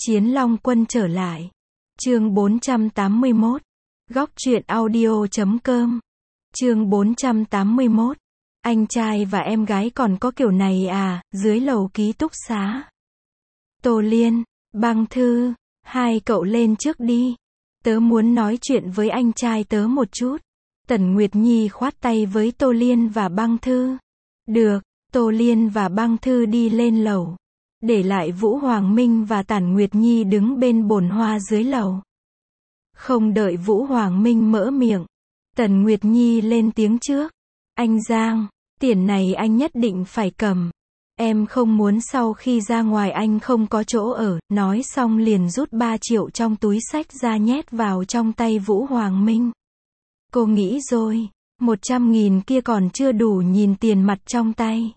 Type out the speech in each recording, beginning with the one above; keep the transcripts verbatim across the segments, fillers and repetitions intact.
Chiến Long Quân trở lại. Chương bốn trăm tám mươi mốt. Góc truyện audio chấm com. Chương bốn trăm tám mươi mốt. Anh trai và em gái còn có kiểu này à, dưới lầu ký túc xá. Tô Liên, Băng Thư, hai cậu lên trước đi. Tớ muốn nói chuyện với anh trai tớ một chút. Tần Nguyệt Nhi khoát tay với Tô Liên và Băng Thư. Được, Tô Liên và Băng Thư đi lên lầu. Để lại Vũ Hoàng Minh và Tản Nguyệt Nhi đứng bên bồn hoa dưới lầu. Không đợi Vũ Hoàng Minh mở miệng, Tần Nguyệt Nhi lên tiếng trước. Anh Giang, tiền này anh nhất định phải cầm. Em không muốn sau khi ra ngoài anh không có chỗ ở. Nói xong liền rút ba triệu trong túi xách ra nhét vào trong tay Vũ Hoàng Minh. Cô nghĩ rồi, một trăm nghìn kia còn chưa đủ nhìn tiền mặt trong tay.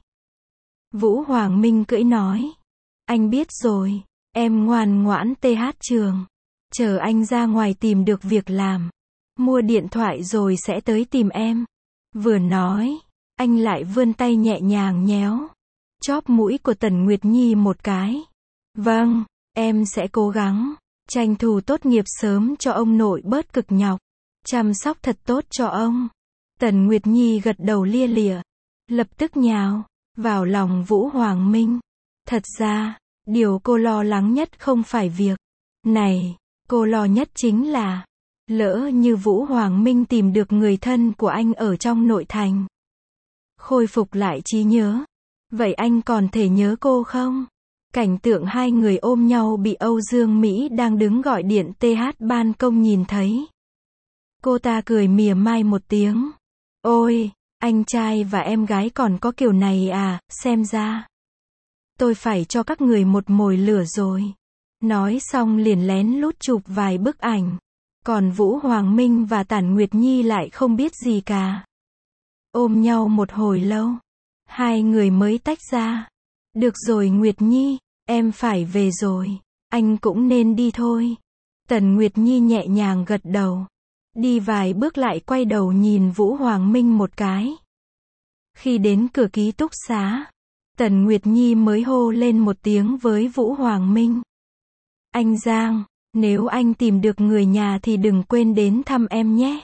Vũ Hoàng Minh cưỡi nói. Anh biết rồi, em ngoan ngoãn tê hát trường. Chờ anh ra ngoài tìm được việc làm. Mua điện thoại rồi sẽ tới tìm em. Vừa nói, anh lại vươn tay nhẹ nhàng nhéo chóp mũi của Tần Nguyệt Nhi một cái. Vâng, em sẽ cố gắng. Tranh thủ tốt nghiệp sớm cho ông nội bớt cực nhọc. Chăm sóc thật tốt cho ông. Tần Nguyệt Nhi gật đầu lia lịa. Lập tức nhào vào lòng Vũ Hoàng Minh. Thật ra, điều cô lo lắng nhất không phải việc này. Cô lo nhất chính là, lỡ như Vũ Hoàng Minh tìm được người thân của anh ở trong nội thành. Khôi phục lại trí nhớ. Vậy anh còn thể nhớ cô không? Cảnh tượng hai người ôm nhau bị Âu Dương Mỹ đang đứng gọi điện tê hát ban công nhìn thấy. Cô ta cười mỉa mai một tiếng. Ôi, anh trai và em gái còn có kiểu này à, xem ra tôi phải cho các người một mồi lửa rồi. Nói xong liền lén lút chụp vài bức ảnh. Còn Vũ Hoàng Minh và Tản Nguyệt Nhi lại không biết gì cả. Ôm nhau một hồi lâu, hai người mới tách ra. Được rồi Nguyệt Nhi, em phải về rồi. Anh cũng nên đi thôi. Tần Nguyệt Nhi nhẹ nhàng gật đầu. Đi vài bước lại quay đầu nhìn Vũ Hoàng Minh một cái. Khi đến cửa ký túc xá, Tần Nguyệt Nhi mới hô lên một tiếng với Vũ Hoàng Minh. Anh Giang, nếu anh tìm được người nhà thì đừng quên đến thăm em nhé.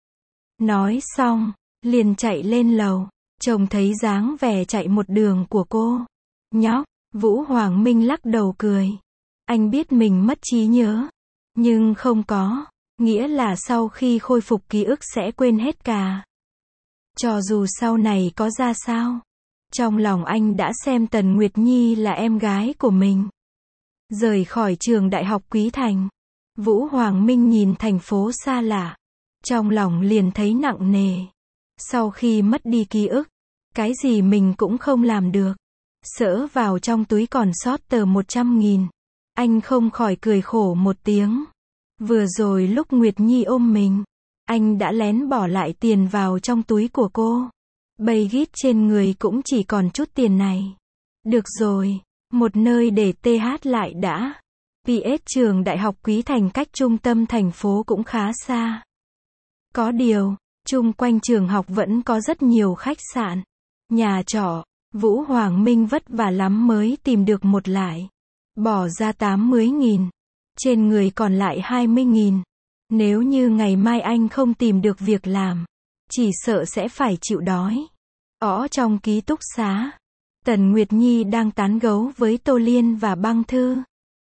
Nói xong, liền chạy lên lầu. Trông thấy dáng vẻ chạy một đường của cô. Nhóc, Vũ Hoàng Minh lắc đầu cười. Anh biết mình mất trí nhớ. Nhưng không có nghĩa là sau khi khôi phục ký ức sẽ quên hết cả. Cho dù sau này có ra sao, trong lòng anh đã xem Tần Nguyệt Nhi là em gái của mình. Rời khỏi trường đại học Quý Thành, Vũ Hoàng Minh nhìn thành phố xa lạ. Trong lòng liền thấy nặng nề. Sau khi mất đi ký ức, cái gì mình cũng không làm được. Sỡ vào trong túi còn sót tờ một trăm nghìn. Anh không khỏi cười khổ một tiếng. Vừa rồi lúc Nguyệt Nhi ôm mình, anh đã lén bỏ lại tiền vào trong túi của cô. Bây gít trên người cũng chỉ còn chút tiền này. Được rồi, một nơi để tê hát lại đã. pê ét trường đại học Quý Thành cách trung tâm thành phố cũng khá xa. Có điều, chung quanh trường học vẫn có rất nhiều khách sạn, nhà trọ. Vũ Hoàng Minh vất vả lắm mới tìm được một lại. Bỏ ra tám mươi nghìn. Trên người còn lại hai mươi nghìn. Nếu như ngày mai anh không tìm được việc làm, chỉ sợ sẽ phải chịu đói. Ở trong ký túc xá, Tần Nguyệt Nhi đang tán gấu với Tô Liên và Băng Thư.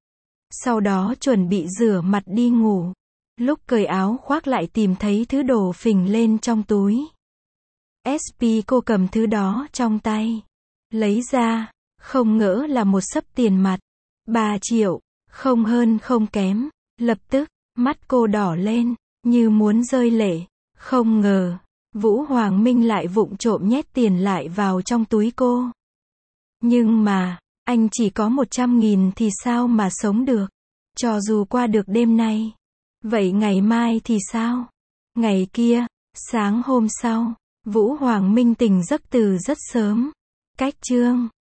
Sau đó chuẩn bị rửa mặt đi ngủ. Lúc cởi áo khoác lại tìm thấy thứ đồ phình lên trong túi. ét pê cô cầm thứ đó trong tay. Lấy ra, không ngỡ là một xấp tiền mặt. ba triệu, không hơn không kém. Lập tức, mắt cô đỏ lên, như muốn rơi lệ. Không ngờ, Vũ Hoàng Minh lại vụng trộm nhét tiền lại vào trong túi cô. Nhưng mà, anh chỉ có một trăm nghìn thì sao mà sống được? Cho dù qua được đêm nay. Vậy ngày mai thì sao? Ngày kia, sáng hôm sau, Vũ Hoàng Minh tỉnh giấc từ rất sớm. Cách chương